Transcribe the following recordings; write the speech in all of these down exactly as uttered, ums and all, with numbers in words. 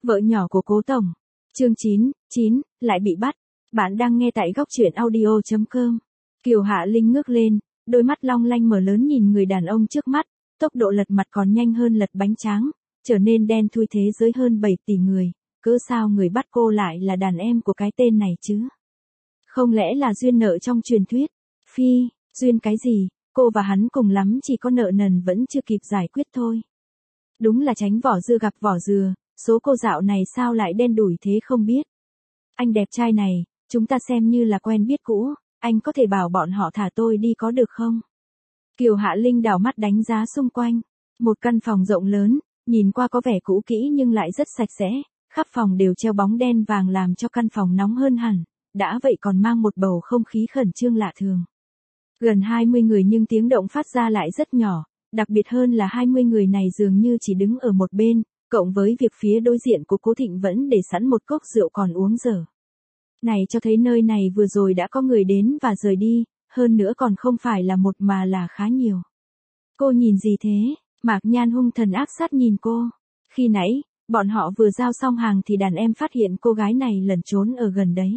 Vợ nhỏ của Cố Tổng. Chương chín, chín, lại bị bắt. Bạn đang nghe tại góc truyện audio chấm com. Kiều Hạ Linh ngước lên, đôi mắt long lanh mở lớn nhìn người đàn ông trước mắt, tốc độ lật mặt còn nhanh hơn lật bánh tráng, trở nên đen thui thế giới hơn bảy tỷ người, cớ sao người bắt cô lại là đàn em của cái tên này chứ? Không lẽ là duyên nợ trong truyền thuyết? Phi, duyên cái gì, cô và hắn cùng lắm chỉ có nợ nần vẫn chưa kịp giải quyết thôi. Đúng là tránh vỏ dưa gặp vỏ dừa, số cô dạo này sao lại đen đủi thế không biết. Anh đẹp trai này, chúng ta xem như là quen biết cũ, anh có thể bảo bọn họ thả tôi đi có được không? Kiều Hạ Linh đảo mắt đánh giá xung quanh, một căn phòng rộng lớn, nhìn qua có vẻ cũ kỹ nhưng lại rất sạch sẽ, khắp phòng đều treo bóng đen vàng làm cho căn phòng nóng hơn hẳn, đã vậy còn mang một bầu không khí khẩn trương lạ thường. Gần hai mươi người nhưng tiếng động phát ra lại rất nhỏ, đặc biệt hơn là hai mươi người này dường như chỉ đứng ở một bên, cộng với việc phía đối diện của Cố Thịnh vẫn để sẵn một cốc rượu còn uống dở. Này cho thấy nơi này vừa rồi đã có người đến và rời đi, hơn nữa còn không phải là một mà là khá nhiều. Cô nhìn gì thế? Mạc Nhan hung thần ác sát nhìn cô. Khi nãy, bọn họ vừa giao xong hàng thì đàn em phát hiện cô gái này lẩn trốn ở gần đấy.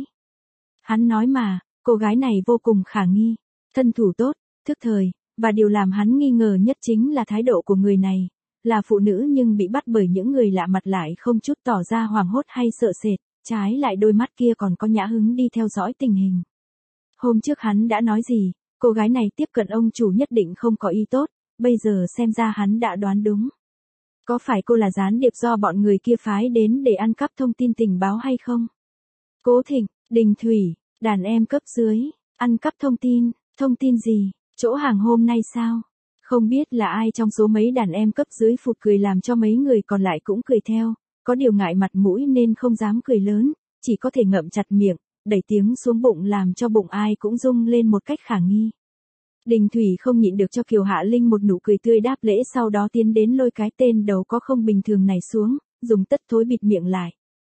Hắn nói mà, cô gái này vô cùng khả nghi, thân thủ tốt, thức thời, và điều làm hắn nghi ngờ nhất chính là thái độ của người này, là phụ nữ nhưng bị bắt bởi những người lạ mặt lại không chút tỏ ra hoảng hốt hay sợ sệt, trái lại đôi mắt kia còn có nhã hứng đi theo dõi tình hình. Hôm trước hắn đã nói gì, cô gái này tiếp cận ông chủ nhất định không có ý tốt, bây giờ xem ra hắn đã đoán đúng. Có phải cô là gián điệp do bọn người kia phái đến để ăn cắp thông tin tình báo hay không? Cố Thịnh, Đình Thủy, đàn em cấp dưới, ăn cắp thông tin, thông tin gì, chỗ hàng hôm nay sao? Không biết là ai trong số mấy đàn em cấp dưới phụt cười làm cho mấy người còn lại cũng cười theo, có điều ngại mặt mũi nên không dám cười lớn, chỉ có thể ngậm chặt miệng, đẩy tiếng xuống bụng làm cho bụng ai cũng rung lên một cách khả nghi. Đình Thủy không nhịn được cho Kiều Hạ Linh một nụ cười tươi đáp lễ, sau đó tiến đến lôi cái tên đầu có không bình thường này xuống, dùng tất thối bịt miệng lại.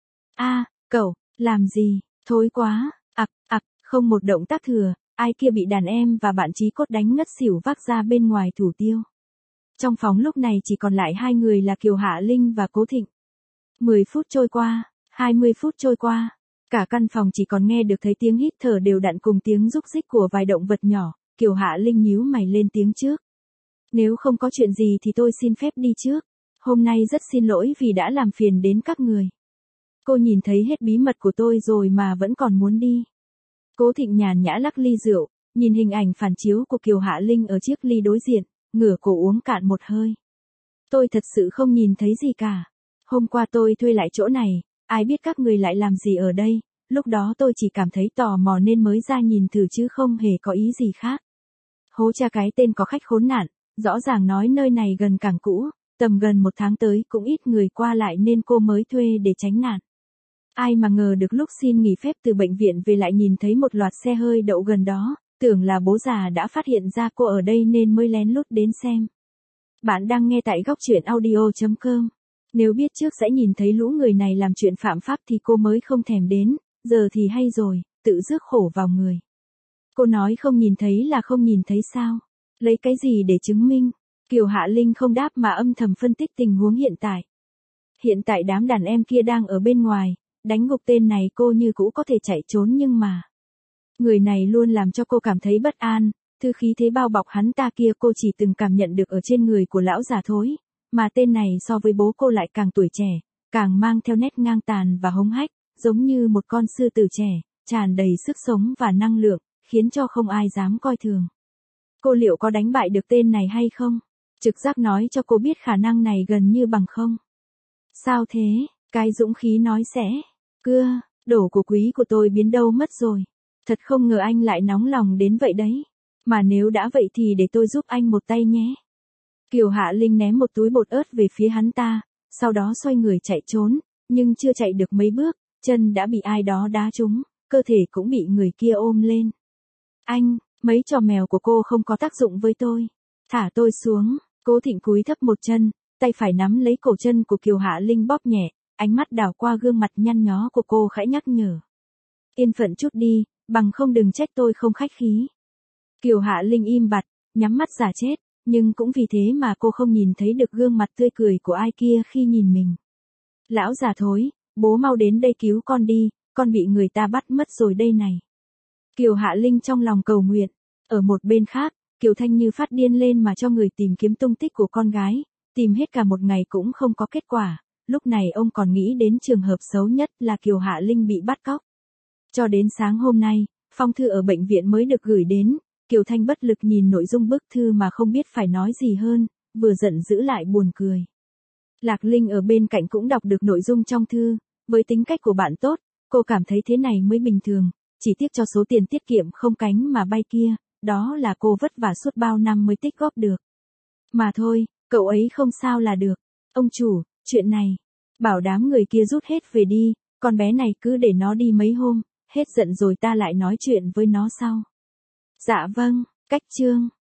A, cậu, làm gì, thối quá, ặc, ặc, không một động tác thừa, ai kia bị đàn em và bạn chí cốt đánh ngất xỉu vác ra bên ngoài thủ tiêu. Trong phòng lúc này chỉ còn lại hai người là Kiều Hạ Linh và Cố Thịnh. mười phút trôi qua, hai mươi phút trôi qua, cả căn phòng chỉ còn nghe được thấy tiếng hít thở đều đặn cùng tiếng rúc rích của vài động vật nhỏ. Kiều Hạ Linh nhíu mày lên tiếng trước. Nếu không có chuyện gì thì tôi xin phép đi trước. Hôm nay rất xin lỗi vì đã làm phiền đến các người. Cô nhìn thấy hết bí mật của tôi rồi mà vẫn còn muốn đi. Cố Thịnh nhàn nhã lắc ly rượu, nhìn hình ảnh phản chiếu của Kiều Hạ Linh ở chiếc ly đối diện, ngửa cổ uống cạn một hơi. Tôi thật sự không nhìn thấy gì cả. Hôm qua tôi thuê lại chỗ này, ai biết các người lại làm gì ở đây, lúc đó tôi chỉ cảm thấy tò mò nên mới ra nhìn thử chứ không hề có ý gì khác. Hố cha cái tên có khách khốn nạn, rõ ràng nói nơi này gần cảng cũ, tầm gần một tháng tới cũng ít người qua lại nên cô mới thuê để tránh nạn. Ai mà ngờ được lúc xin nghỉ phép từ bệnh viện về lại nhìn thấy một loạt xe hơi đậu gần đó, tưởng là bố già đã phát hiện ra cô ở đây nên mới lén lút đến xem. Bạn đang nghe tại góc truyện audio chấm com. Nếu biết trước sẽ nhìn thấy lũ người này làm chuyện phạm pháp thì cô mới không thèm đến, giờ thì hay rồi, tự rước khổ vào người. Cô nói không nhìn thấy là không nhìn thấy sao? Lấy cái gì để chứng minh? Kiều Hạ Linh không đáp mà âm thầm phân tích tình huống hiện tại. Hiện tại đám đàn em kia đang ở bên ngoài, đánh gục tên này cô như cũ có thể chạy trốn nhưng mà... Người này luôn làm cho cô cảm thấy bất an, thư khí thế bao bọc hắn ta kia cô chỉ từng cảm nhận được ở trên người của lão già thối, mà tên này so với bố cô lại càng tuổi trẻ, càng mang theo nét ngang tàn và hống hách, giống như một con sư tử trẻ, tràn đầy sức sống và năng lượng, khiến cho không ai dám coi thường. Cô liệu có đánh bại được tên này hay không? Trực giác nói cho cô biết khả năng này gần như bằng không. Sao thế? Cái dũng khí nói sẽ. Cưa, đồ của quý của tôi biến đâu mất rồi. Thật không ngờ anh lại nóng lòng đến vậy đấy. Mà nếu đã vậy thì để tôi giúp anh một tay nhé. Kiều Hạ Linh ném một túi bột ớt về phía hắn ta, sau đó xoay người chạy trốn, nhưng chưa chạy được mấy bước, chân đã bị ai đó đá trúng, cơ thể cũng bị người kia ôm lên. Anh, mấy trò mèo của cô không có tác dụng với tôi. Thả tôi xuống. Cố Thịnh cúi thấp một chân, tay phải nắm lấy cổ chân của Kiều Hạ Linh bóp nhẹ, ánh mắt đảo qua gương mặt nhăn nhó của cô khẽ nhắc nhở. Yên phận chút đi, bằng không đừng trách tôi không khách khí. Kiều Hạ Linh im bặt, nhắm mắt giả chết, nhưng cũng vì thế mà cô không nhìn thấy được gương mặt tươi cười của ai kia khi nhìn mình. Lão già thối, bố mau đến đây cứu con đi, con bị người ta bắt mất rồi đây này. Kiều Hạ Linh trong lòng cầu nguyện. Ở một bên khác, Kiều Thanh Như phát điên lên mà cho người tìm kiếm tung tích của con gái, tìm hết cả một ngày cũng không có kết quả. Lúc này ông còn nghĩ đến trường hợp xấu nhất là Kiều Hạ Linh bị bắt cóc. Cho đến sáng hôm nay, phong thư ở bệnh viện mới được gửi đến, Kiều Thanh bất lực nhìn nội dung bức thư mà không biết phải nói gì hơn, vừa giận dữ lại buồn cười. Lạc Linh ở bên cạnh cũng đọc được nội dung trong thư, với tính cách của bạn tốt, cô cảm thấy thế này mới bình thường, chỉ tiếc cho số tiền tiết kiệm không cánh mà bay kia, đó là cô vất vả suốt bao năm mới tích góp được. Mà thôi, cậu ấy không sao là được. Ông chủ, chuyện này, bảo đám người kia rút hết về đi, con bé này cứ để nó đi mấy hôm, hết giận rồi ta lại nói chuyện với nó sau. Dạ vâng, cách chương.